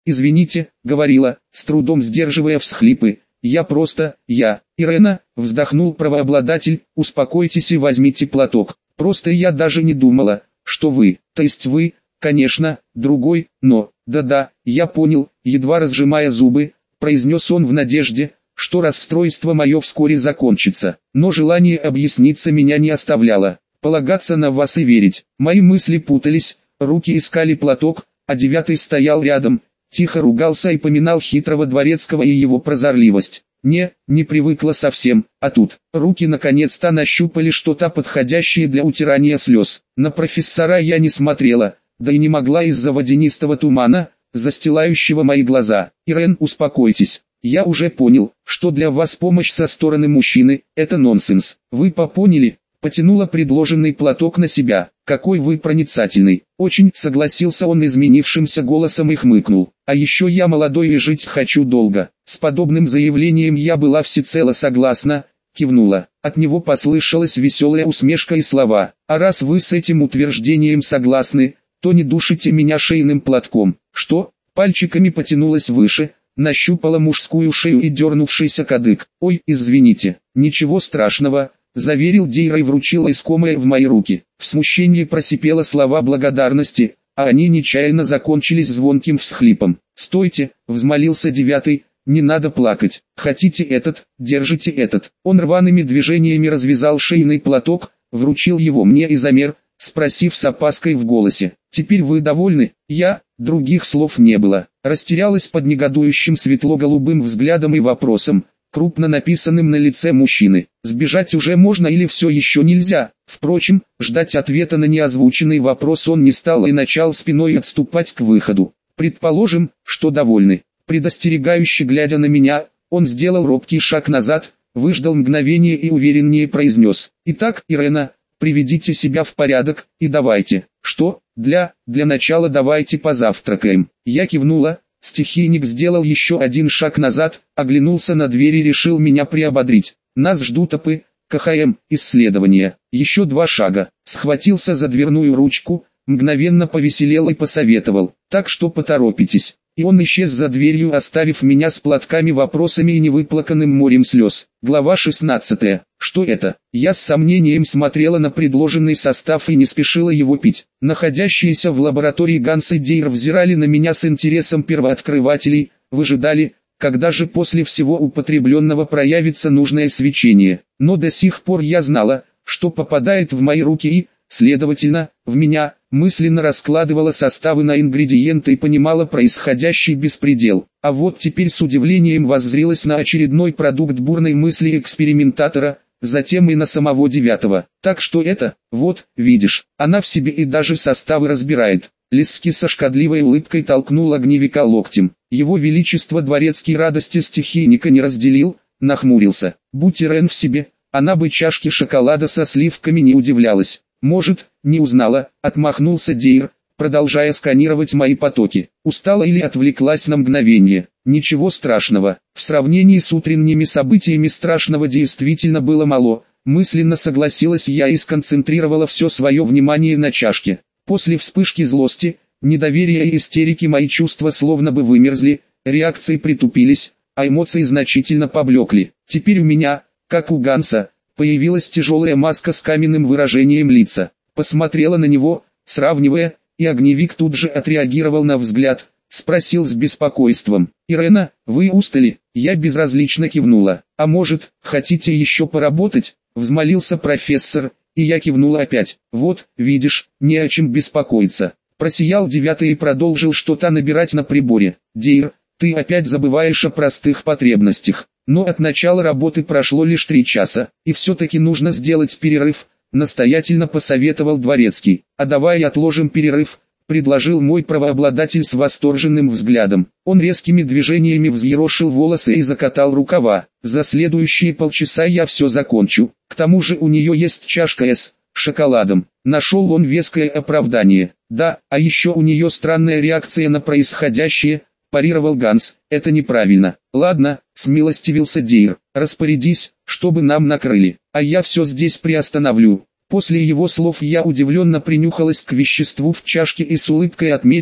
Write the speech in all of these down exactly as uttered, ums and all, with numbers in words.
«Извините», — говорила, с трудом сдерживая всхлипы, «я просто, я...» «Ирена», — вздохнул правообладатель, «успокойтесь и возьмите платок. Просто я даже не думала, что вы, то есть вы, конечно, другой, но...» «Да-да, я понял», — едва разжимая зубы, произнес он в надежде, что расстройство мое вскоре закончится. Но желание объясниться меня не оставляло. Полагаться на вас и верить. Мои мысли путались, руки искали платок, а девятый стоял рядом, тихо ругался и поминал хитрого дворецкого и его прозорливость. Не, не привыкла совсем, а тут, руки наконец-то нащупали что-то подходящее для утирания слез. На профессора я не смотрела, да и не могла из-за водянистого тумана, застилающего мои глаза. «Ирен, успокойтесь. Я уже понял, что для вас помощь со стороны мужчины – это нонсенс. Вы попоняли?» Потянула предложенный платок на себя. «Какой вы проницательный!» Очень согласился он изменившимся голосом и хмыкнул. «А еще я молодой и жить хочу долго». С подобным заявлением я была всецело согласна, кивнула. От него послышалась веселая усмешка и слова: «А раз вы с этим утверждением согласны, то не душите меня шейным платком». «Что?» Пальчиками потянулась выше, нащупала мужскую шею и дернувшийся кадык. «Ой, извините, ничего страшного», — заверил Дейра и вручил искомое в мои руки. В смущении просипела слова благодарности, а они нечаянно закончились звонким всхлипом. «Стойте», — взмолился девятый, — «не надо плакать. Хотите этот, держите этот». Он рваными движениями развязал шейный платок, вручил его мне и замер, спросив с опаской в голосе: «Теперь вы довольны?» Я, других слов не было, растерялась под негодующим светло-голубым взглядом и вопросом, крупно написанным на лице мужчины. Сбежать уже можно или все еще нельзя? Впрочем, ждать ответа на неозвученный вопрос он не стал и начал спиной отступать к выходу. «Предположим, что довольны». Предостерегающе глядя на меня, он сделал робкий шаг назад, выждал мгновение и увереннее произнес: «Итак, Ирена, приведите себя в порядок, и давайте». «Что? Для, для начала давайте позавтракаем». Я кивнула. Стихийник сделал еще один шаг назад, оглянулся на дверь и решил меня приободрить. «Нас ждут АПы, КХМ, исследования». Еще два шага. Схватился за дверную ручку, мгновенно повеселел и посоветовал: «Так что поторопитесь». И он исчез за дверью, оставив меня с платками, вопросами и невыплаканным морем слез. Глава шестнадцатая. Что это? Я с сомнением смотрела на предложенный состав и не спешила его пить. Находящиеся в лаборатории Ганс и Дейр взирали на меня с интересом первооткрывателей, выжидали, когда же после всего употребленного проявится нужное свечение. Но до сих пор я знала, что попадает в мои руки и, следовательно, в меня, мысленно раскладывала составы на ингредиенты и понимала происходящий беспредел. А вот теперь с удивлением воззрелась на очередной продукт бурной мысли экспериментатора, затем и на самого девятого. «Так что это, вот, видишь, она в себе и даже составы разбирает». Лиски со шкодливой улыбкой толкнул огневика локтем. Его величество дворецкий радости стихийника не разделил, нахмурился. Будь Ирен в себе, она бы чашки шоколада со сливками не удивлялась. «Может, не узнала», — отмахнулся Дейр, продолжая сканировать мои потоки. Устала или отвлеклась на мгновение. Ничего страшного. В сравнении с утренними событиями страшного действительно было мало. Мысленно согласилась я и сконцентрировала все свое внимание на чашке. После вспышки злости, недоверия и истерики мои чувства словно бы вымерзли, реакции притупились, а эмоции значительно поблекли. Теперь у меня, как у Ганса, появилась тяжелая маска с каменным выражением лица. Посмотрела на него, сравнивая, и огневик тут же отреагировал на взгляд, спросил с беспокойством: «Ирена, вы устали?» Я безразлично кивнула. «А может, хотите еще поработать?» — взмолился профессор, и я кивнула опять. «Вот, видишь, не о чем беспокоиться». Просиял девятый и продолжил что-то набирать на приборе. «Дейр, ты опять забываешь о простых потребностях. Но от начала работы прошло лишь три часа, и все-таки нужно сделать перерыв», — настоятельно посоветовал дворецкий. «А давай отложим перерыв», — предложил мой правообладатель с восторженным взглядом. Он резкими движениями взъерошил волосы и закатал рукава. «За следующие полчаса я все закончу. К тому же у нее есть чашка с шоколадом». Нашел он веское оправдание. «Да, а еще у нее странная реакция на происходящее», — парировал Ганс. «Это неправильно». «Ладно», — смилостивился Дейр, — «распорядись, чтобы нам накрыли, а я все здесь приостановлю». После его слов я удивленно принюхалась к веществу в чашке и с улыбкой отметила,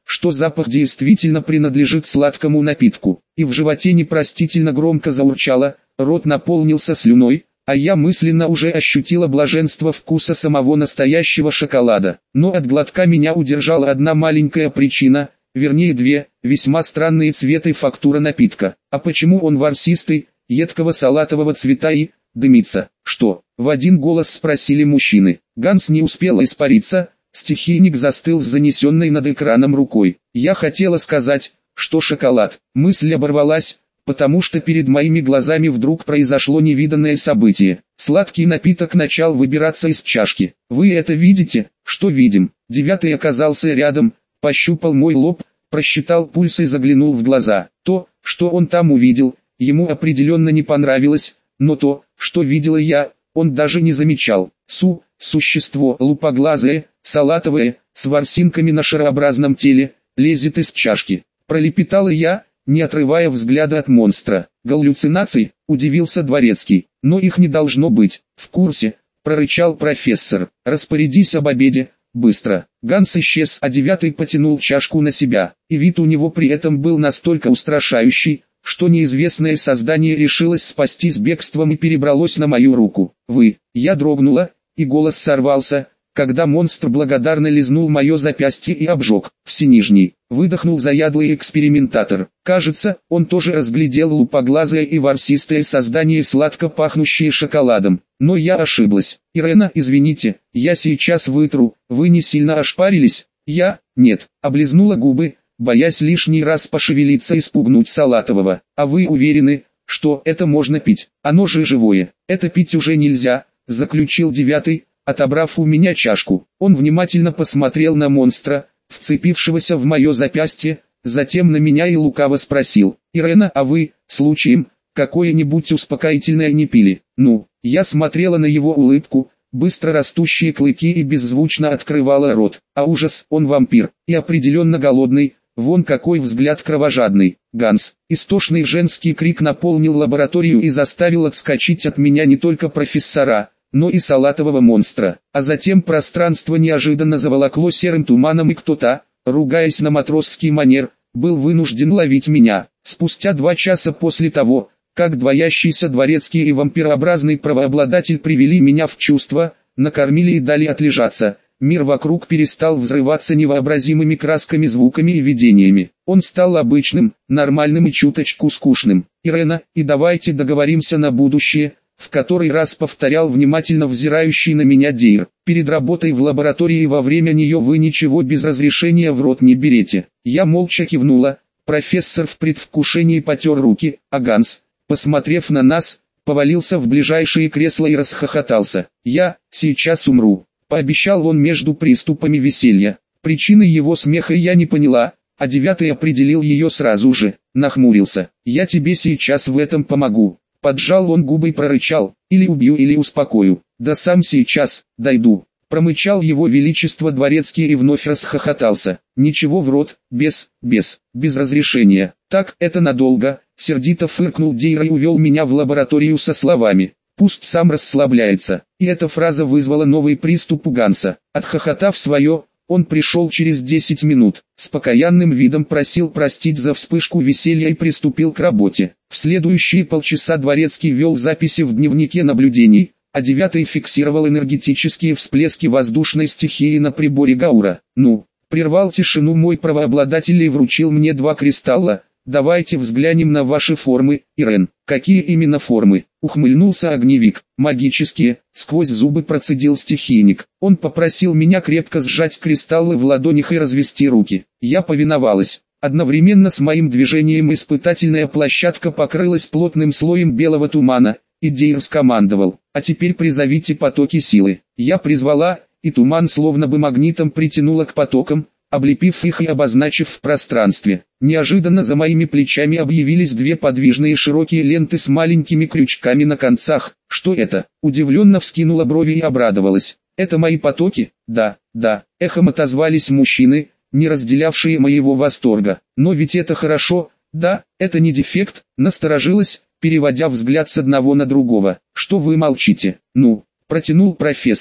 что запах действительно принадлежит сладкому напитку, и в животе непростительно громко заурчало, рот наполнился слюной, а я мысленно уже ощутила блаженство вкуса самого настоящего шоколада. Но от глотка меня удержала одна маленькая причина, вернее две, весьма странные цвет и фактура напитка. А почему он ворсистый, едкого салатового цвета и дымится? Что? В один голос спросили мужчины. Ганс не успел испариться, стихийник застыл с занесенной над экраном рукой. Я хотела сказать, что шоколад. Мысль оборвалась, потому что перед моими глазами вдруг произошло невиданное событие. Сладкий напиток начал выбираться из чашки. Вы это видите? Что видим? Девятый оказался рядом, пощупал мой лоб, просчитал пульс и заглянул в глаза. То, что он там увидел, ему определенно не понравилось, но то, что видела я, он даже не замечал. Су, существо лупоглазое, салатовое, с ворсинками на шарообразном теле, лезет из чашки. Пролепетала я, не отрывая взгляда от монстра. Галлюцинаций, удивился Дворецкий, но их не должно быть. В курсе, прорычал профессор. Распорядись об обеде, быстро. Ганс исчез, а Девятый потянул чашку на себя, и вид у него при этом был настолько устрашающий, что неизвестное создание решилось спастись бегством и перебралось на мою руку. Вы, я дрогнула, и голос сорвался, когда монстр благодарно лизнул мое запястье и обжег. Всенижний, выдохнул заядлый экспериментатор. Кажется, он тоже разглядел лупоглазое и ворсистое создание, сладко пахнущее шоколадом. Но я ошиблась. Ирена, извините, я сейчас вытру. Вы не сильно ошпарились? Я, нет, облизнула губы, боясь лишний раз пошевелиться и спугнуть салатового. А вы уверены, что это можно пить? Оно же живое. Это пить уже нельзя, заключил Девятый, отобрав у меня чашку. Он внимательно посмотрел на монстра, вцепившегося в мое запястье, затем на меня и лукаво спросил: «Ирена, а вы, случаем, какое-нибудь успокоительное не пили?» Ну, я смотрела на его улыбку, быстро растущие клыки, и беззвучно открывала рот. А ужас, он вампир, и определенно голодный, вон какой взгляд кровожадный. Ганс, истошный женский крик наполнил лабораторию и заставил отскочить от меня не только профессора, но и салатового монстра. А затем пространство неожиданно заволокло серым туманом, и кто-то, ругаясь на матросский манер, был вынужден ловить меня. Спустя два часа после того, как двоящийся Дворецкий и вампирообразный правообладатель привели меня в чувство, накормили и дали отлежаться, мир вокруг перестал взрываться невообразимыми красками, звуками и видениями. Он стал обычным, нормальным и чуточку скучным. «Ирена, и давайте договоримся на будущее», в который раз повторял внимательно взирающий на меня Дейр. «Перед работой в лаборатории и во время нее вы ничего без разрешения в рот не берете». Я молча кивнула, профессор в предвкушении потер руки, а Ганс, посмотрев на нас, повалился в ближайшее кресло и расхохотался. «Я, сейчас умру», — пообещал он между приступами веселья. Причины его смеха я не поняла, а Девятый определил ее сразу же, нахмурился. «Я тебе сейчас в этом помогу». Поджал он губы и прорычал: «Или убью, или успокою». «Да сам сейчас, дойду», — промычал его величество Дворецкий и вновь расхохотался. «Ничего в рот, без, без, без разрешения». «Так, это надолго», — сердито фыркнул Дейр и увел меня в лабораторию со словами: «Пусть сам расслабляется». И эта фраза вызвала новый приступ у Ганса. Отхохотав свое, он пришел через десять минут, с покаянным видом просил простить за вспышку веселья и приступил к работе. В следующие полчаса Дворецкий вел записи в дневнике наблюдений, а Девятый фиксировал энергетические всплески воздушной стихии на приборе Гаура. «Ну», — прервал тишину мой правообладатель и вручил мне два кристалла. «Давайте взглянем на ваши формы, Ирен». «Какие именно формы?» — ухмыльнулся огневик. «Магические», — сквозь зубы процедил стихийник. Он попросил меня крепко сжать кристаллы в ладонях и развести руки. Я повиновалась. Одновременно с моим движением испытательная площадка покрылась плотным слоем белого тумана, и Дейр скомандовал: «А теперь призовите потоки силы». Я призвала, и туман словно бы магнитом притянуло к потокам, облепив их и обозначив в пространстве. Неожиданно за моими плечами объявились две подвижные широкие ленты с маленькими крючками на концах. «Что это?» — удивленно вскинула брови и обрадовалась. «Это мои потоки?» «Да, да», — эхом отозвались мужчины, не разделявшие моего восторга. «Но ведь это хорошо, да, это не дефект», — насторожилась, переводя взгляд с одного на другого. «Что вы молчите?» «Ну», — протянул профессор.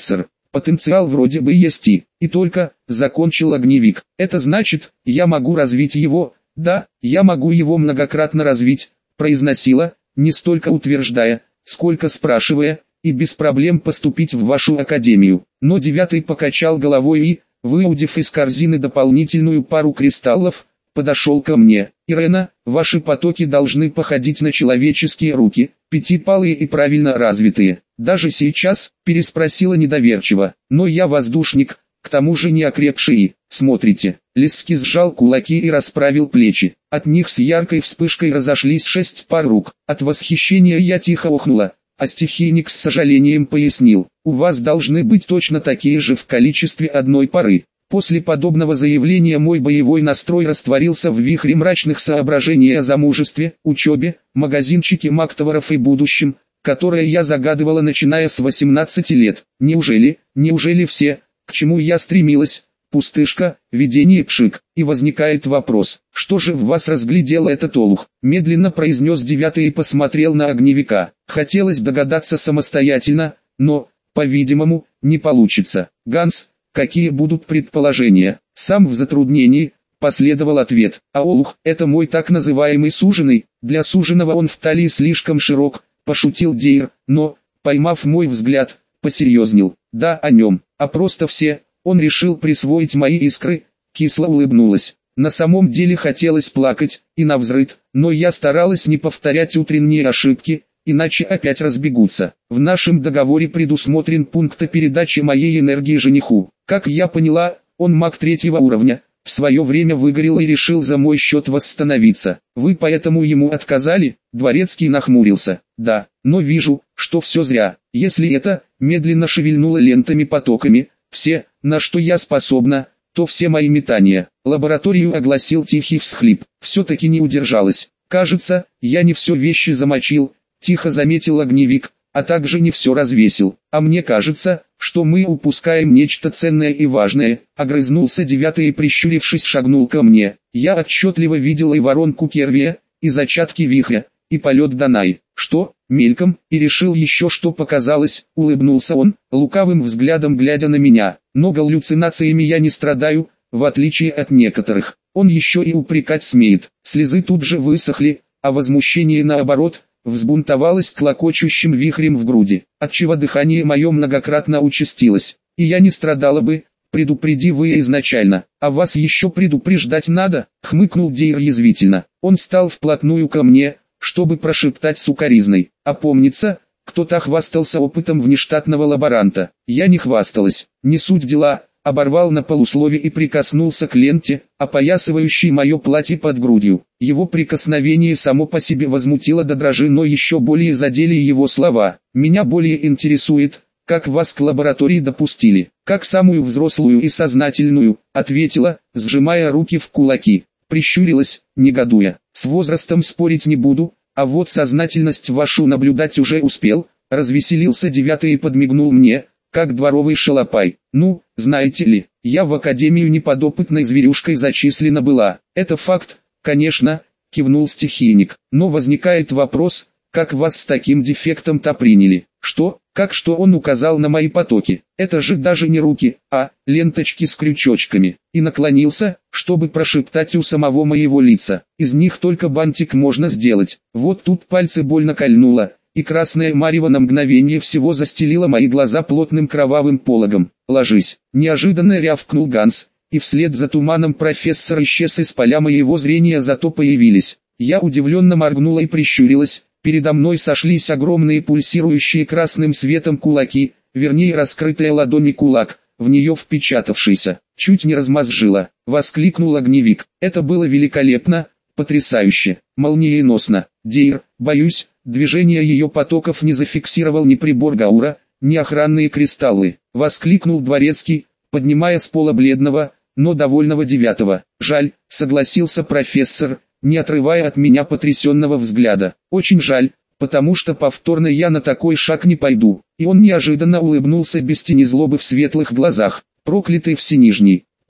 Потенциал вроде бы есть и, и только, закончил огневик. Это значит, я могу развить его, да, я могу его многократно развить, произносила, не столько утверждая, сколько спрашивая, и без проблем поступить в вашу академию. Но девятый покачал головой и, выудив из корзины дополнительную пару кристаллов, подошел ко мне. Ирена, ваши потоки должны походить на человеческие руки, пятипалые и правильно развитые. Даже сейчас, переспросила недоверчиво, но я воздушник, к тому же не окрепший и, смотрите. Лиски сжал кулаки и расправил плечи. От них с яркой вспышкой разошлись шесть пар рук. От восхищения я тихо охнула, а стихийник с сожалением пояснил, у вас должны быть точно такие же в количестве одной пары. После подобного заявления мой боевой настрой растворился в вихре мрачных соображений о замужестве, учебе, магазинчике мактоваров и будущем, которое я загадывала начиная с восемнадцати лет. Неужели, неужели все, к чему я стремилась, пустышка, видение пшик? И возникает вопрос, что же в вас разглядел этот олух? Медленно произнес девятый и посмотрел на огневика. Хотелось догадаться самостоятельно, но, по-видимому, не получится. Ганс, какие будут предположения? Сам в затруднении, последовал ответ. А олух, это мой так называемый суженый, для суженого он в талии слишком широк, пошутил Дейр, но, поймав мой взгляд, посерьезнел. Да, о нем, а просто все, он решил присвоить мои искры, кисло улыбнулась. На самом деле хотелось плакать, и навзрыд, но я старалась не повторять утренние ошибки, иначе опять разбегутся. В нашем договоре предусмотрен пункт о передаче моей энергии жениху. Как я поняла, он маг третьего уровня, в свое время выгорел и решил за мой счет восстановиться. Вы поэтому ему отказали? Дворецкий нахмурился. Да, но вижу, что все зря. Если это, медленно шевельнуло лентами потоками, все, на что я способна, то все мои метания. Лабораторию огласил тихий всхлип. Все-таки не удержалась. Кажется, я не все вещи замочил, тихо заметил огневик, а также не все развесил. А мне кажется, что мы упускаем нечто ценное и важное. Огрызнулся девятый и, прищурившись, шагнул ко мне. Я отчетливо видел и воронку Кервия, и зачатки вихря, и полет Данай. Что? Мельком, и решил еще, что показалось, улыбнулся он, лукавым взглядом глядя на меня. Но галлюцинациями я не страдаю, в отличие от некоторых. Он еще и упрекать смеет. Слезы тут же высохли, а возмущение наоборот, взбунтовалось клокочущим вихрем в груди, отчего дыхание мое многократно участилось. И я не страдала бы, предупреди вы изначально, а вас еще предупреждать надо, хмыкнул Дейр язвительно. Он стал вплотную ко мне, чтобы прошептать сукаризной. А помнится, кто-то хвастался опытом внештатного лаборанта. Я не хвасталась, не суть дела, оборвал на полуслове и прикоснулся к ленте, опоясывающей мое платье под грудью. Его прикосновение само по себе возмутило до дрожи, но еще более задели его слова. Меня более интересует, как вас к лаборатории допустили, как самую взрослую и сознательную, ответила, сжимая руки в кулаки. Прищурилась, негодуя. С возрастом спорить не буду, а вот сознательность вашу наблюдать уже успел, развеселился девятый и подмигнул мне, как дворовый шалопай. Ну, знаете ли, я в академию неподопытной зверюшкой зачислена была. Это факт, конечно, кивнул стихийник. Но возникает вопрос, как вас с таким дефектом-то приняли? Что? Как что? Он указал на мои потоки. Это же даже не руки, а ленточки с крючочками. И наклонился, чтобы прошептать у самого моего лица. Из них только бантик можно сделать. Вот тут пальцы больно кольнуло, и красное марево на мгновение всего застелило мои глаза плотным кровавым пологом. «Ложись!» – неожиданно рявкнул Ганс, и вслед за туманом профессор исчез из поля моего зрения, зато появились. Я удивленно моргнула и прищурилась. Передо мной сошлись огромные пульсирующие красным светом кулаки, вернее раскрытая ладонь кулак, в нее впечатавшийся. Чуть не размозжила, воскликнул огневик. Это было великолепно, потрясающе, молниеносно. Дейр, боюсь, движение ее потоков не зафиксировал ни прибор Гаура, ни охранные кристаллы. Воскликнул дворецкий, поднимая с пола бледного, но довольного девятого. Жаль, согласился профессор, не отрывая от меня потрясенного взгляда. Очень жаль, потому что повторно я на такой шаг не пойду. И он неожиданно улыбнулся без тени злобы в светлых глазах. Проклятый всенижний,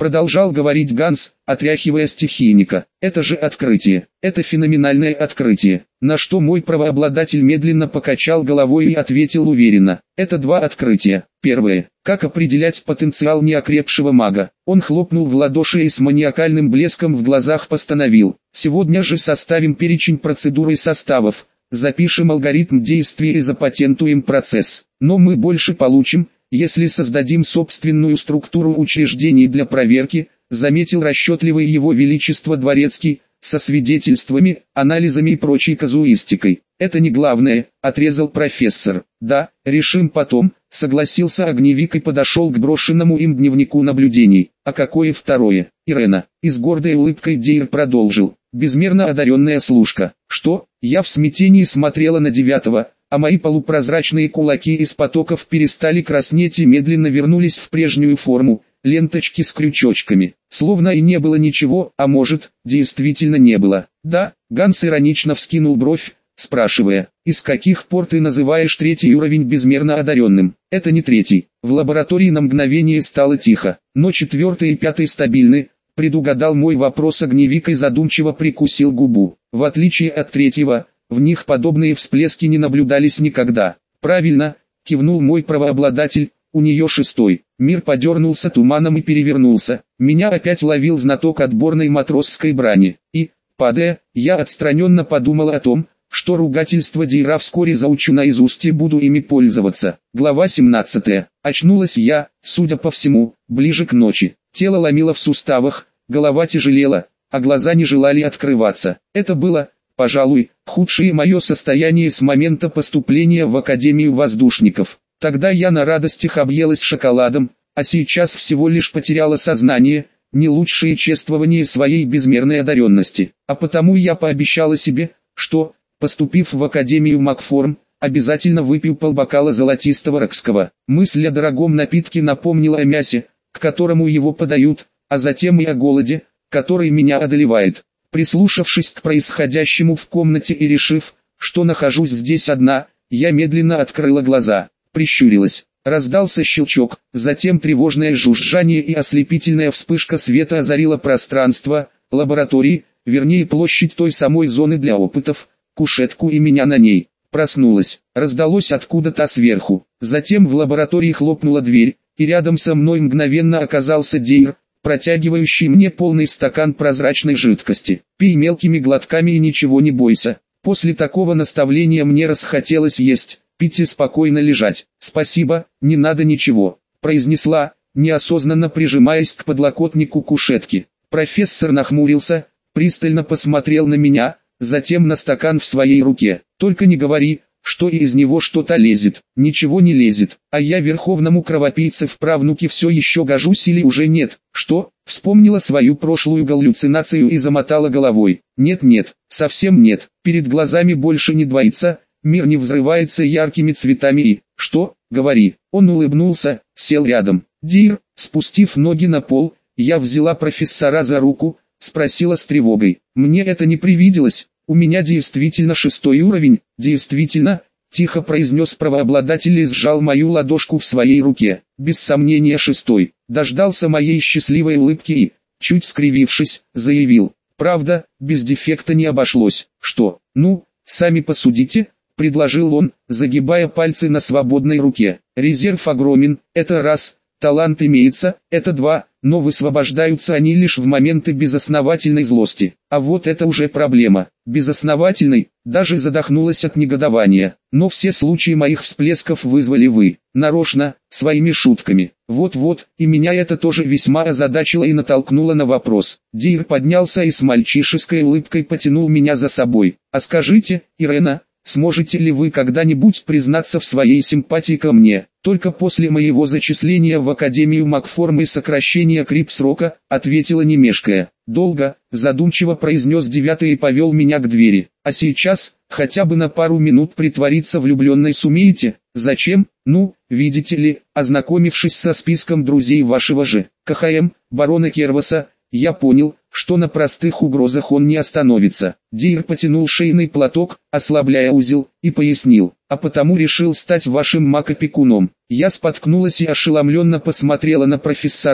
продолжал говорить Ганс, отряхивая стихийника. Это же открытие, это феноменальное открытие. На что мой правообладатель медленно покачал головой и ответил уверенно. Это два открытия. Первое. Как определять потенциал неокрепшего мага? Он хлопнул в ладоши и с маниакальным блеском в глазах постановил. Сегодня же составим перечень процедур и составов. Запишем алгоритм действия и запатентуем процесс. Но мы больше получим, если создадим собственную структуру учреждений для проверки, заметил расчетливый его величество Дворецкий, со свидетельствами, анализами и прочей казуистикой. Это не главное, отрезал профессор. Да, решим потом, согласился огневик и подошел к брошенному им дневнику наблюдений. А какое второе? Ирена. И с гордой улыбкой Дейр продолжил. Безмерно одаренная служка. Что? Я в смятении смотрела на девятого, а мои полупрозрачные кулаки из потоков перестали краснеть и медленно вернулись в прежнюю форму, ленточки с крючочками. Словно и не было ничего, а может, действительно не было. Да, Ганс иронично вскинул бровь, спрашивая, из каких пор ты называешь третий уровень безмерно одаренным? Это не третий. В лаборатории на мгновение стало тихо, но четвертый и пятый стабильны. Предугадал мой вопрос огневик и задумчиво прикусил губу. В отличие от третьего, в них подобные всплески не наблюдались никогда. Правильно, кивнул мой правообладатель, у нее шестой. Мир подернулся туманом и перевернулся. Меня опять ловил знаток отборной матросской брани. И, падая, я отстраненно подумал о том, что ругательства Дейра вскоре заучу наизусть и буду ими пользоваться. Глава семнадцатая. Очнулась я, судя по всему, ближе к ночи. Тело ломило в суставах, голова тяжелела, а глаза не желали открываться. Это было, пожалуй, худшее мое состояние с момента поступления в Академию воздушников. Тогда я на радостях объелась шоколадом, а сейчас всего лишь потеряла сознание, не лучшее чествование своей безмерной одаренности. А потому я пообещала себе, что, поступив в Академию Макформ, обязательно выпью полбокала золотистого рокского. Мысль о дорогом напитке напомнила о мясе, к которому его подают, а затем и о голоде, который меня одолевает. Прислушавшись к происходящему в комнате и решив, что нахожусь здесь одна, я медленно открыла глаза, прищурилась. Раздался щелчок, затем тревожное жужжание и ослепительная вспышка света озарила пространство, лаборатории, вернее площадь той самой зоны для опытов, кушетку и меня на ней. Проснулась, раздалось откуда-то сверху, затем в лаборатории хлопнула дверь, и рядом со мной мгновенно оказался Дейр, протягивающий мне полный стакан прозрачной жидкости. Пей мелкими глотками и ничего не бойся. После такого наставления мне расхотелось есть, пить и спокойно лежать. Спасибо, не надо ничего, произнесла, неосознанно прижимаясь к подлокотнику кушетки. Профессор нахмурился, пристально посмотрел на меня, затем на стакан в своей руке. Только не говори, что и из него что-то лезет. Ничего не лезет, а я верховному кровопийце в правнуке все еще гожусь или уже нет. Что? Вспомнила свою прошлую галлюцинацию и замотала головой. Нет-нет, совсем нет. Перед глазами больше не двоится, мир не взрывается яркими цветами и... Что? Говори. Он улыбнулся, сел рядом. Дейр, спустив ноги на пол, я взяла профессора за руку, спросила с тревогой. Мне это не привиделось. У меня действительно шестой уровень, действительно, тихо произнес правообладатель и сжал мою ладошку в своей руке. Без сомнения шестой. Дождался моей счастливой улыбки и, чуть скривившись, заявил. Правда, без дефекта не обошлось. Что? Ну, сами посудите, предложил он, загибая пальцы на свободной руке. Резерв огромен, это раз, талант имеется, это два, но высвобождаются они лишь в моменты безосновательной злости. А вот это уже проблема. Безосновательной, даже задохнулась от негодования. Но все случаи моих всплесков вызвали вы, нарочно, своими шутками. Вот-вот, и меня это тоже весьма озадачило и натолкнуло на вопрос. Дейр поднялся и с мальчишеской улыбкой потянул меня за собой. А скажите, Ирена, сможете ли вы когда-нибудь признаться в своей симпатии ко мне? Только после моего зачисления в Академию Макформ и сокращения крипсрока, ответила не мешкая. Долго, задумчиво произнес девятый и повел меня к двери. А сейчас, хотя бы на пару минут притвориться влюбленной сумеете? Зачем? Ну, видите ли, ознакомившись со списком друзей вашего же КХМ, барона Керваса, я понял, что на простых угрозах он не остановится. Дейр потянул шейный платок, ослабляя узел, и пояснил, а потому решил стать вашим маг-опекуном. Я споткнулась и ошеломленно посмотрела на профессора,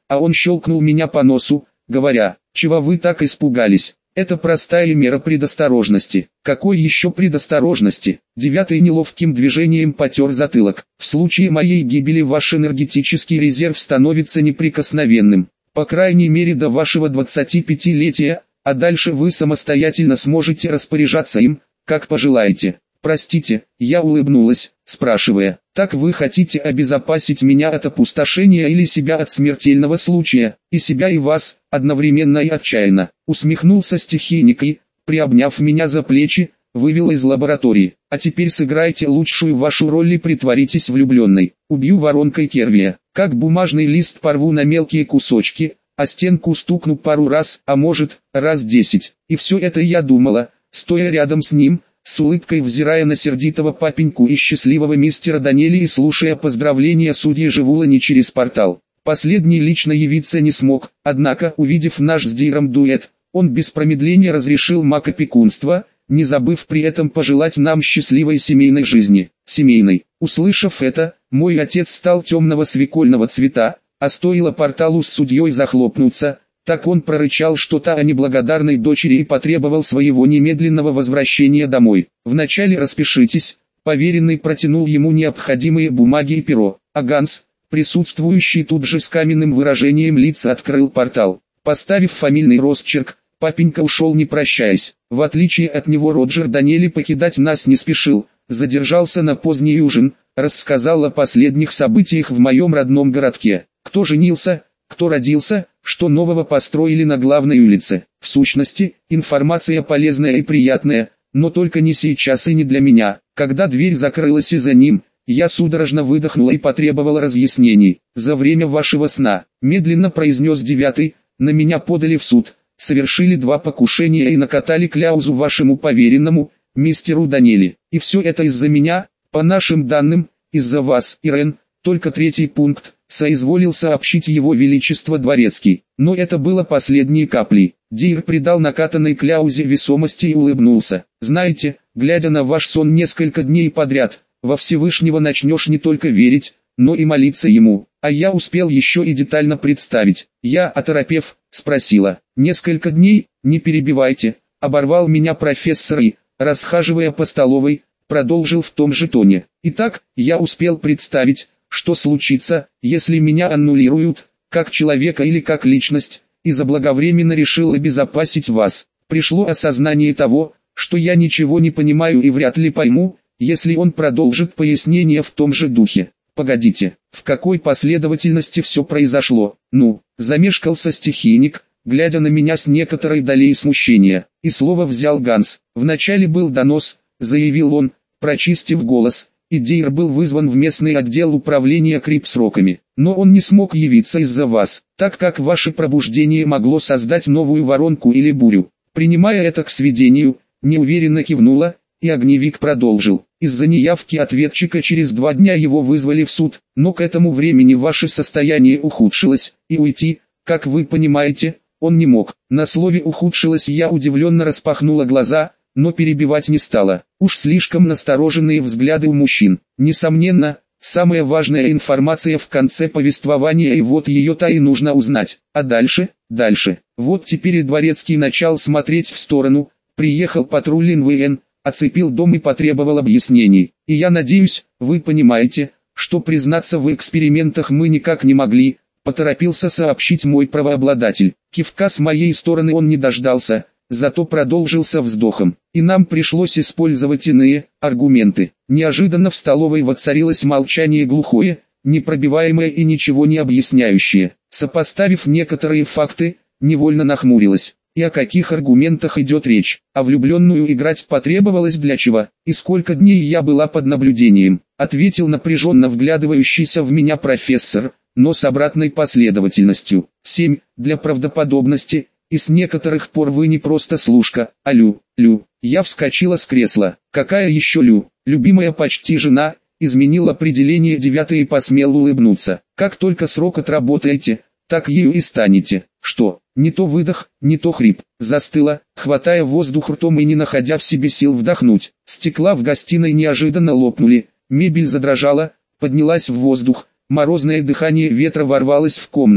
а он щелкнул меня по носу, говоря: «Чего вы так испугались? Это простая мера предосторожности». «Какой еще предосторожности?» Девятый неловким движением потер затылок. «В случае моей гибели ваш энергетический резерв становится неприкосновенным. По крайней мере до вашего двадцатипятилетия, а дальше вы самостоятельно сможете распоряжаться им, как пожелаете». «Простите», я улыбнулась, спрашивая: «Так вы хотите обезопасить меня от опустошения или себя от смертельного случая?» «И себя, и вас, одновременно и отчаянно», усмехнулся стихийник и, приобняв меня за плечи, вывел из лаборатории. «А теперь сыграйте лучшую вашу роль и притворитесь влюбленной. Убью воронкой Кервия, как бумажный лист порву на мелкие кусочки, а стенку стукну пару раз, а может, раз десять». И все это я думала, стоя рядом с ним, с улыбкой взирая на сердитого папеньку и счастливого мистера Даниэля и слушая поздравления судьи Живулани через портал. Последний лично явиться не смог, однако, увидев наш с Дейром дуэт, он без промедления разрешил маг опекунства, не забыв при этом пожелать нам счастливой семейной жизни. Семейной. Услышав это, мой отец стал темного свекольного цвета, а стоило порталу с судьей захлопнуться, так он прорычал что-то о неблагодарной дочери и потребовал своего немедленного возвращения домой. «Вначале распишитесь», поверенный протянул ему необходимые бумаги и перо, а Ганс, присутствующий тут же с каменным выражением лица, открыл портал. Поставив фамильный росчерк, папенька ушел не прощаясь. В отличие от него Роджер Даниэли покидать нас не спешил, задержался на поздний ужин, рассказал о последних событиях в моем родном городке. Кто женился, кто родился, что нового построили на главной улице. В сущности, информация полезная и приятная, но только не сейчас и не для меня. Когда дверь закрылась и за ним, я судорожно выдохнула и потребовала разъяснений. «За время вашего сна», медленно произнес девятый, на меня подали в суд, совершили два покушения и накатали кляузу вашему поверенному, мистеру Даниэли. И все это из-за меня, по нашим данным, из-за вас, Ирен. Только третий пункт, соизволил сообщить его величество дворецкий. Но это было последней каплей. Дейр придал накатанной кляузе весомости и улыбнулся. «Знаете, глядя на ваш сон несколько дней подряд, во Всевышнего начнешь не только верить, но и молиться ему». А я успел еще и детально представить. Я, оторопев, спросила: «Несколько дней, не перебивайте», оборвал меня профессор и, расхаживая по столовой, продолжил в том же тоне. «Итак, я успел представить, что случится, если меня аннулируют, как человека или как личность, и заблаговременно решил обезопасить вас. Пришло осознание того, что я ничего не понимаю и вряд ли пойму, если он продолжит пояснение в том же духе. Погодите, в какой последовательности все произошло?» «Ну», замешкался стихийник, глядя на меня с некоторой долей смущения, и слово взял Ганс. «Вначале был донос», заявил он, прочистив голос, и Дейр был вызван в местный отдел управления крипсроками. Но он не смог явиться из-за вас, так как ваше пробуждение могло создать новую воронку или бурю. Принимая это к сведению, неуверенно кивнула, и огневик продолжил. Из-за неявки ответчика через два дня его вызвали в суд, но к этому времени ваше состояние ухудшилось, и уйти, как вы понимаете, он не мог. На слове «ухудшилось» я удивленно распахнула глаза, но перебивать не стала. Уж слишком настороженные взгляды у мужчин. Несомненно, самая важная информация в конце повествования, и вот ее-то и нужно узнать. А дальше, дальше. Вот теперь и дворецкий начал смотреть в сторону, приехал патруль эн вэ эн, оцепил дом и потребовал объяснений. И я надеюсь, вы понимаете, что признаться в экспериментах мы никак не могли, поторопился сообщить мой правообладатель. Кивка с моей стороны он не дождался, зато продолжился вздохом. И нам пришлось использовать иные аргументы. Неожиданно в столовой воцарилось молчание глухое, непробиваемое и ничего не объясняющее. Сопоставив некоторые факты, невольно нахмурилась. И о каких аргументах идет речь? А влюбленную играть потребовалось для чего? И сколько дней я была под наблюдением? Ответил напряженно вглядывающийся в меня профессор, но с обратной последовательностью. семь. Для правдоподобности. И с некоторых пор вы не просто служка, а Лю, Лю. Я вскочила с кресла. Какая еще Лю? Любимая почти жена, изменил определение девятый и посмел улыбнуться. Как только срок отработаете, так ею и станете. Что? Не то выдох, не то хрип. Застыла, хватая воздух ртом и не находя в себе сил вдохнуть. Стекла в гостиной неожиданно лопнули, мебель задрожала, поднялась в воздух. Морозное дыхание ветра ворвалось в комнату.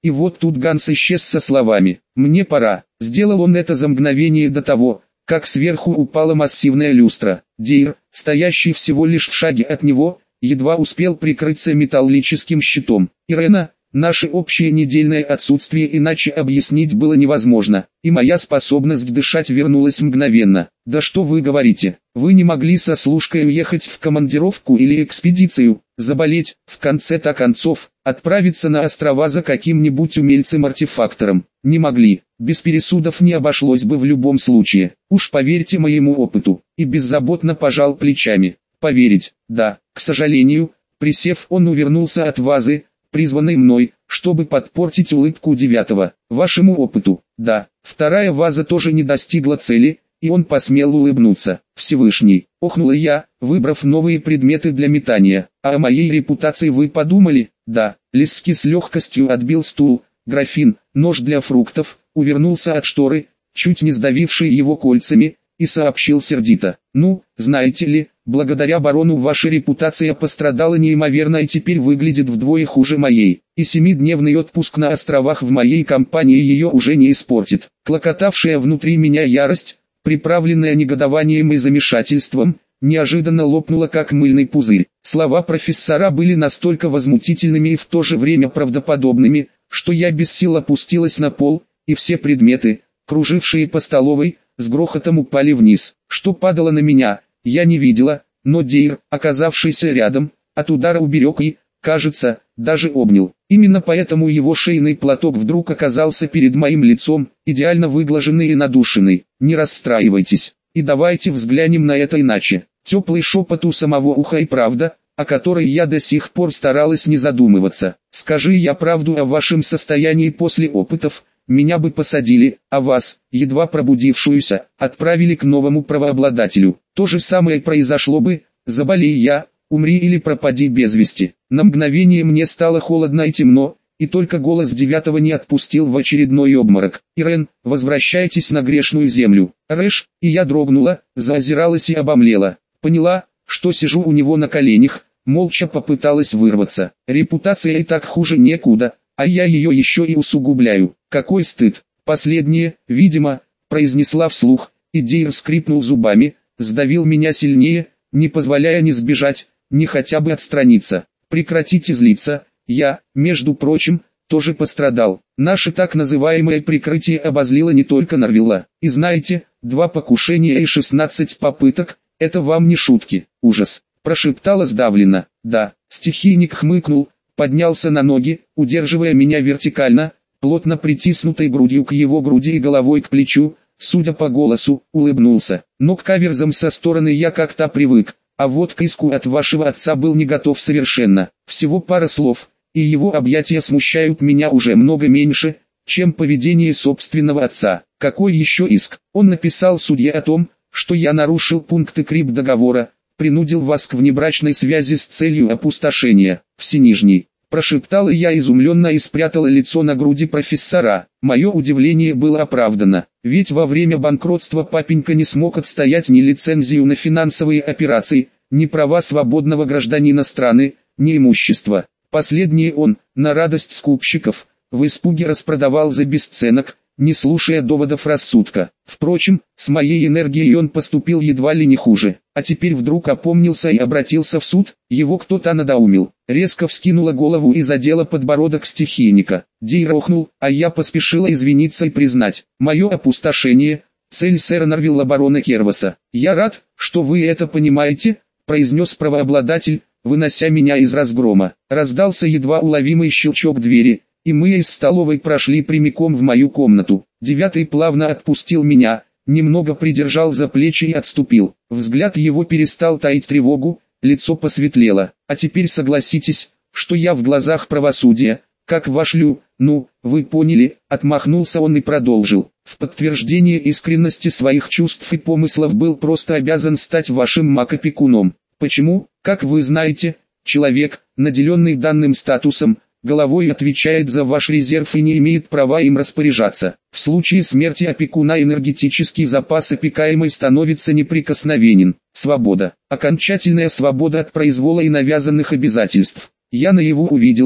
И вот тут Ганс исчез со словами «Мне пора». Сделал он это за мгновение до того, как сверху упала массивная люстра. Дейр, стоящий всего лишь в шаге от него, едва успел прикрыться металлическим щитом. Ирена, наше общее недельное отсутствие иначе объяснить было невозможно, и моя способность дышать вернулась мгновенно. Да что вы говорите, вы не могли со служкой уехать в командировку или экспедицию, заболеть, в конце-то концов, отправиться на острова за каким-нибудь умельцем-артефактором. Не могли, без пересудов не обошлось бы в любом случае, уж поверьте моему опыту, и беззаботно пожал плечами. Поверить, да, к сожалению, присев он увернулся от вазы, призванной мной, чтобы подпортить улыбку девятого. Вашему опыту, да, вторая ваза тоже не достигла цели, и он посмел улыбнуться. Всевышний, охнула я, выбрав новые предметы для метания. А о моей репутации вы подумали? Да, Лески с легкостью отбил стул, графин, нож для фруктов, увернулся от шторы, чуть не сдавившей его кольцами, и сообщил сердито. Ну, знаете ли, благодаря барону ваша репутация пострадала неимоверно и теперь выглядит вдвое хуже моей. И семидневный отпуск на островах в моей компании ее уже не испортит. Клокотавшая внутри меня ярость, приправленная негодованием и замешательством, неожиданно лопнула как мыльный пузырь. Слова профессора были настолько возмутительными и в то же время правдоподобными, что я без сил опустилась на пол, и все предметы, кружившие по столовой, с грохотом упали вниз. Что падало на меня, я не видела, но Дейр, оказавшийся рядом, от удара уберег и, кажется, даже обнял. Именно поэтому его шейный платок вдруг оказался перед моим лицом, идеально выглаженный и надушенный. Не расстраивайтесь, и давайте взглянем на это иначе. Теплый шепот у самого уха и правда, о которой я до сих пор старалась не задумываться. Скажи я правду о вашем состоянии после опытов, меня бы посадили, а вас, едва пробудившуюся, отправили к новому правообладателю. То же самое произошло бы, заболей я, умри или пропади без вести. На мгновение мне стало холодно и темно, и только голос девятого не отпустил в очередной обморок. «Ирен, возвращайтесь на грешную землю». Рэш, и я дрогнула, заозиралась и обомлела. Поняла, что сижу у него на коленях, молча попыталась вырваться. Репутация и так хуже некуда, а я ее еще и усугубляю. Какой стыд. Последнее, видимо, произнесла вслух, и Дейр скрипнул зубами, сдавил меня сильнее, не позволяя ни сбежать, ни хотя бы отстраниться. Прекратите злиться, я, между прочим, тоже пострадал. Наше так называемое прикрытие обозлило не только Нарвилла. И знаете, два покушения и шестнадцать попыток, это вам не шутки. Ужас. Прошептала сдавленно. Да, стихийник хмыкнул, поднялся на ноги, удерживая меня вертикально, плотно притиснутой грудью к его груди и головой к плечу, судя по голосу, улыбнулся. Но к каверзам со стороны я как-то привык, а вот к иску от вашего отца был не готов совершенно. Всего пара слов, и его объятия смущают меня уже много меньше, чем поведение собственного отца. Какой еще иск? Он написал судье о том, что я нарушил пункты крип-договора, принудил вас к внебрачной связи с целью опустошения. Всенижний. Прошептала я изумленно и спрятала лицо на груди профессора. Мое удивление было оправдано, ведь во время банкротства папенька не смог отстоять ни лицензию на финансовые операции, ни права свободного гражданина страны, ни имущество. Последнее он, на радость скупщиков, в испуге распродавал за бесценок, не слушая доводов рассудка. Впрочем, с моей энергией он поступил едва ли не хуже, а теперь вдруг опомнился и обратился в суд, его кто-то надоумил. Резко вскинула голову и задела подбородок стихийника. Дейр охнул, а я поспешила извиниться и признать, мое опустошение, цель сэра Нарвилла барона Керваса. «Я рад, что вы это понимаете», — произнес правообладатель, вынося меня из разгрома. Раздался едва уловимый щелчок двери, и мы из столовой прошли прямиком в мою комнату. Девятый плавно отпустил меня, немного придержал за плечи и отступил. Взгляд его перестал таить тревогу, лицо посветлело. А теперь согласитесь, что я в глазах правосудия, как ваш Лю, ну, вы поняли, отмахнулся он и продолжил. В подтверждение искренности своих чувств и помыслов был просто обязан стать вашим маг-опекуном. Почему? Как вы знаете, человек, наделенный данным статусом, головой отвечает за ваш резерв и не имеет права им распоряжаться. В случае смерти опекуна энергетический запас опекаемой становится неприкосновенен. Свобода. Окончательная свобода от произвола и навязанных обязательств. Я наяву увидела,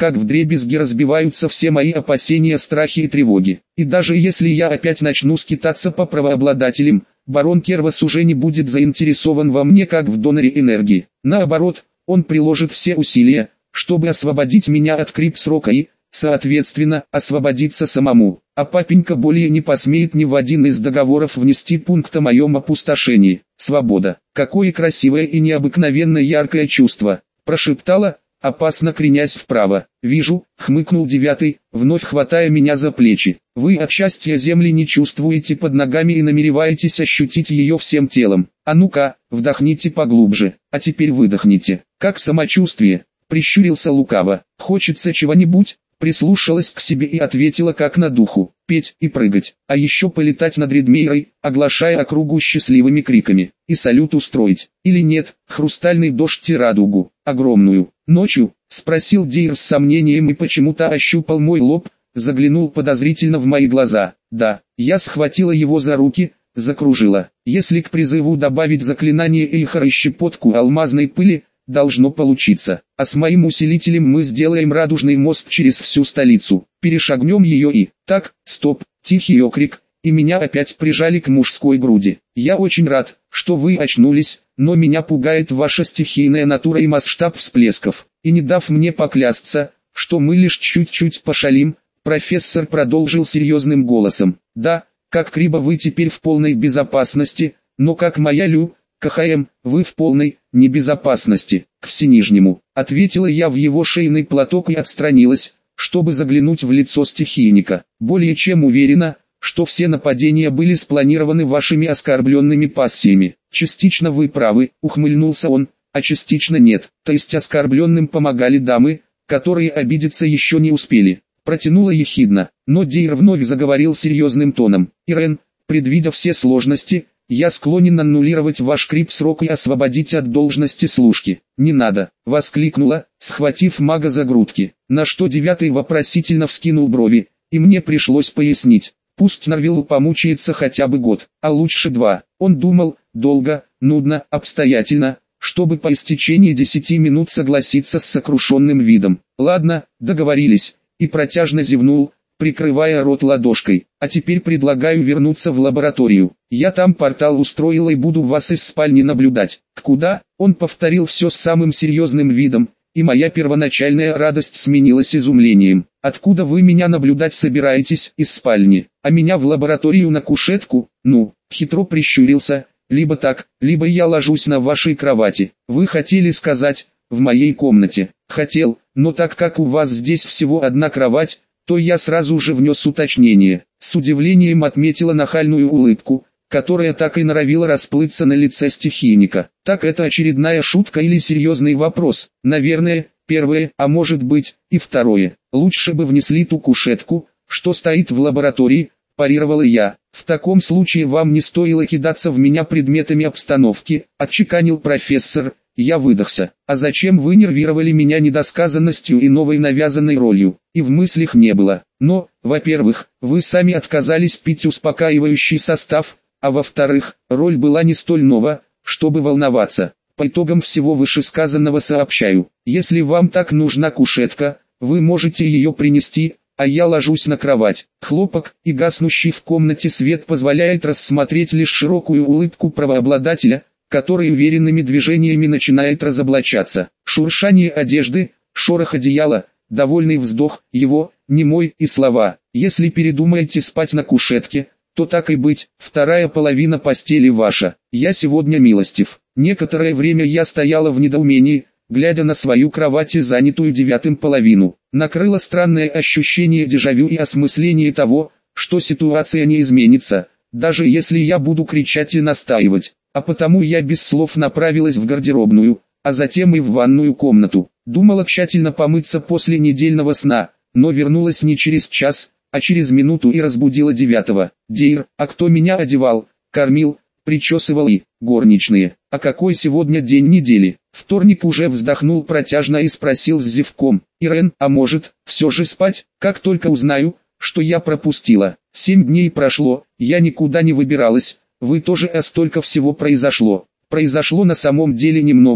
как вдребезги разбиваются все мои опасения, страхи и тревоги. И даже если я опять начну скитаться по правообладателям, барон Кервас уже не будет заинтересован во мне как в доноре энергии. Наоборот, он приложит все усилия, чтобы освободить меня от крипсрока и, соответственно, освободиться самому. А папенька более не посмеет ни в один из договоров внести пункт о моем опустошении. Свобода. Какое красивое и необыкновенно яркое чувство, прошептала, опасно кренясь вправо. «Вижу», — хмыкнул девятый, вновь хватая меня за плечи. «Вы от счастья земли не чувствуете под ногами и намереваетесь ощутить ее всем телом. А ну-ка, вдохните поглубже, а теперь выдохните. Как самочувствие?» — прищурился лукаво. «Хочется чего-нибудь?» Прислушалась к себе и ответила как на духу: петь и прыгать, а еще полетать над Редмейрой, оглашая округу счастливыми криками, и салют устроить, или нет, хрустальный дождь и радугу, огромную. «Ночью?» — спросил Дейр с сомнением и почему-то ощупал мой лоб, заглянул подозрительно в мои глаза. «Да». Я схватила его за руки, закружила. Если к призыву добавить заклинание Эйхара и щепотку алмазной пыли, должно получиться. А с моим усилителем мы сделаем радужный мост через всю столицу. Перешагнем ее и... Так, стоп, тихий окрик, и меня опять прижали к мужской груди. Я очень рад, что вы очнулись, но меня пугает ваша стихийная натура и масштаб всплесков. И не дав мне поклясться, что мы лишь чуть-чуть пошалим, профессор продолжил серьезным голосом. Да, как Криба вы теперь в полной безопасности, но как моя Лю... КХМ, вы в полной небезопасности. К Всенижнему, ответила я в его шейный платок и отстранилась, чтобы заглянуть в лицо стихийника. Более чем уверена, что все нападения были спланированы вашими оскорбленными пассиями. Частично вы правы, ухмыльнулся он, а частично нет. То есть оскорбленным помогали дамы, которые обидеться еще не успели. Протянула ехидно, но Дейр вновь заговорил серьезным тоном. Ирен, предвидя все сложности, я склонен аннулировать ваш крипсрок и освободить от должности служки. Не надо, воскликнула, схватив мага за грудки, на что девятый вопросительно вскинул брови, и мне пришлось пояснить. Пусть Нарвилу помучается хотя бы год, а лучше два. Он думал, долго, нудно, обстоятельно, чтобы по истечении десяти минут согласиться с сокрушенным видом. Ладно, договорились, и протяжно зевнул, прикрывая рот ладошкой. А теперь предлагаю вернуться в лабораторию. Я там портал устроила и буду вас из спальни наблюдать. Куда? Он повторил все с самым серьезным видом, и моя первоначальная радость сменилась изумлением. Откуда вы меня наблюдать собираетесь? Из спальни. А меня в лабораторию на кушетку? Ну, хитро прищурился. Либо так, либо я ложусь на вашей кровати. Вы хотели сказать, в моей комнате. Хотел, но так как у вас здесь всего одна кровать, то я сразу же внес уточнение. С удивлением отметила нахальную улыбку, которая так и норовила расплыться на лице стихийника. Так это очередная шутка или серьезный вопрос? Наверное, первое, а может быть, и второе. Лучше бы внесли ту кушетку, что стоит в лаборатории, парировала я. В таком случае вам не стоило кидаться в меня предметами обстановки, отчеканил профессор. Я выдохся. А зачем вы нервировали меня недосказанностью и новой навязанной ролью? И в мыслях не было. Но, во-первых, вы сами отказались пить успокаивающий состав, а во-вторых, роль была не столь нова, чтобы волноваться. По итогам всего вышесказанного сообщаю. Если вам так нужна кушетка, вы можете ее принести, а я ложусь на кровать. Хлопок, и гаснущий в комнате свет позволяет рассмотреть лишь широкую улыбку правообладателя, который уверенными движениями начинает разоблачаться. Шуршание одежды, шорох одеяла, довольный вздох, его, немой, и слова. Если передумаете спать на кушетке, то так и быть, вторая половина постели ваша. Я сегодня милостив. Некоторое время я стояла в недоумении, глядя на свою кровать и занятую девятым половину. Накрыло странное ощущение дежавю и осмысление того, что ситуация не изменится, даже если я буду кричать и настаивать. А потому я без слов направилась в гардеробную, а затем и в ванную комнату. Думала тщательно помыться после недельного сна, но вернулась не через час, а через минуту и разбудила девятого. Дейр, а кто меня одевал, кормил, причесывал и горничные? А какой сегодня день недели? Вторник уже вздохнул протяжно и спросил с зевком. Ирен, а может, все же спать, как только узнаю, что я пропустила. Семь дней прошло, я никуда не выбиралась. Вы тоже, а столько всего произошло. Произошло на самом деле немного,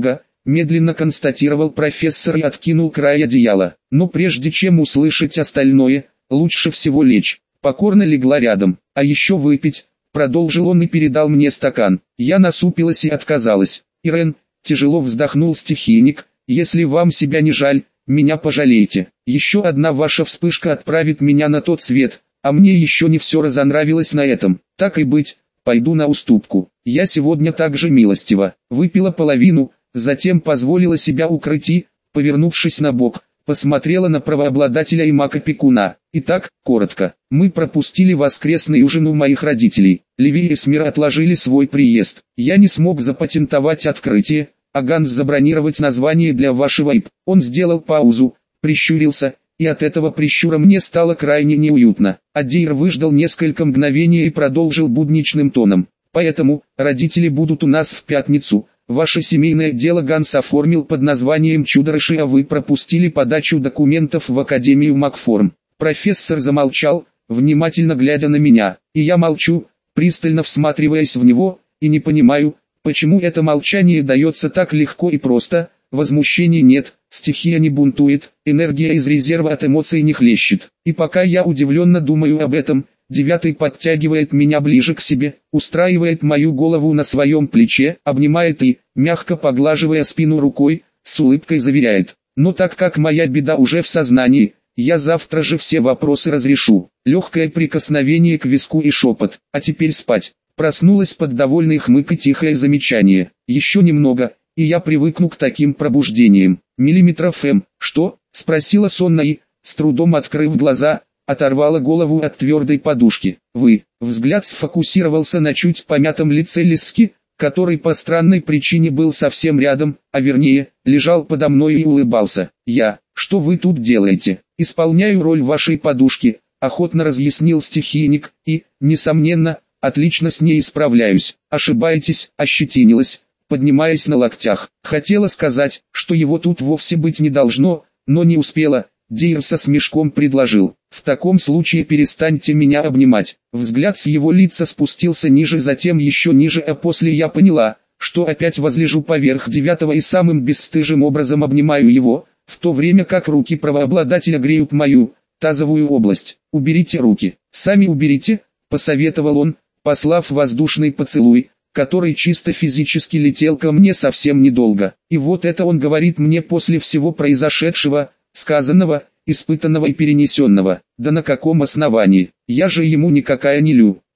медленно констатировал профессор и откинул край одеяла. Но прежде чем услышать остальное, лучше всего лечь. Покорно легла рядом. А еще выпить, продолжил он и передал мне стакан. Я насупилась и отказалась. Ирен, тяжело вздохнул стихийник, если вам себя не жаль, меня пожалейте. Еще одна ваша вспышка отправит меня на тот свет, а мне еще не все разонравилось на этом. Так и быть, пойду на уступку. Я сегодня также милостиво выпила половину, затем позволила себя укрыть и, повернувшись на бок, посмотрела на правообладателя и маг-опекуна. Итак, коротко, мы пропустили воскресный ужин у моих родителей. Леви и Эсмир отложили свой приезд. Я не смог запатентовать открытие, а Ганс забронировать название для вашего И П. Он сделал паузу, прищурился, и от этого прищура мне стало крайне неуютно. Адейр выждал несколько мгновений и продолжил будничным тоном. Поэтому, родители будут у нас в пятницу. Ваше семейное дело Ганс оформил под названием Чудорыши, а вы пропустили подачу документов в Академию Макформ. Профессор замолчал, внимательно глядя на меня, и я молчу, пристально всматриваясь в него, и не понимаю, почему это молчание дается так легко и просто. Возмущения нет, стихия не бунтует, энергия из резерва от эмоций не хлещет. И пока я удивленно думаю об этом, девятый подтягивает меня ближе к себе, устраивает мою голову на своем плече, обнимает и, мягко поглаживая спину рукой, с улыбкой заверяет. Но так как моя беда уже в сознании, я завтра же все вопросы разрешу. Легкое прикосновение к виску и шепот, а теперь спать. Проснулась под довольный хмык и тихое замечание. Еще немного, и я привыкну к таким пробуждениям. Миллиметров М. Что? Спросила сонно и, с трудом открыв глаза, оторвала голову от твердой подушки. Вы. Взгляд сфокусировался на чуть помятом лице Лиски, который по странной причине был совсем рядом, а вернее, лежал подо мной и улыбался. Я. Что вы тут делаете? Исполняю роль вашей подушки, охотно разъяснил стихийник, и, несомненно, отлично с ней справляюсь. Ошибаетесь, ощетинилась, поднимаясь на локтях. Хотела сказать, что его тут вовсе быть не должно, но не успела. Дейр со смешком предложил. В таком случае перестаньте меня обнимать. Взгляд с его лица спустился ниже, затем еще ниже, а после я поняла, что опять возлежу поверх девятого и самым бесстыжим образом обнимаю его, в то время как руки правообладателя греют мою тазовую область. Уберите руки. Сами уберите, посоветовал он, послав воздушный поцелуй, который чисто физически летел ко мне совсем недолго. И вот это он говорит мне после всего произошедшего, сказанного, испытанного и перенесенного. Да на каком основании? Я же ему никакая не Лю.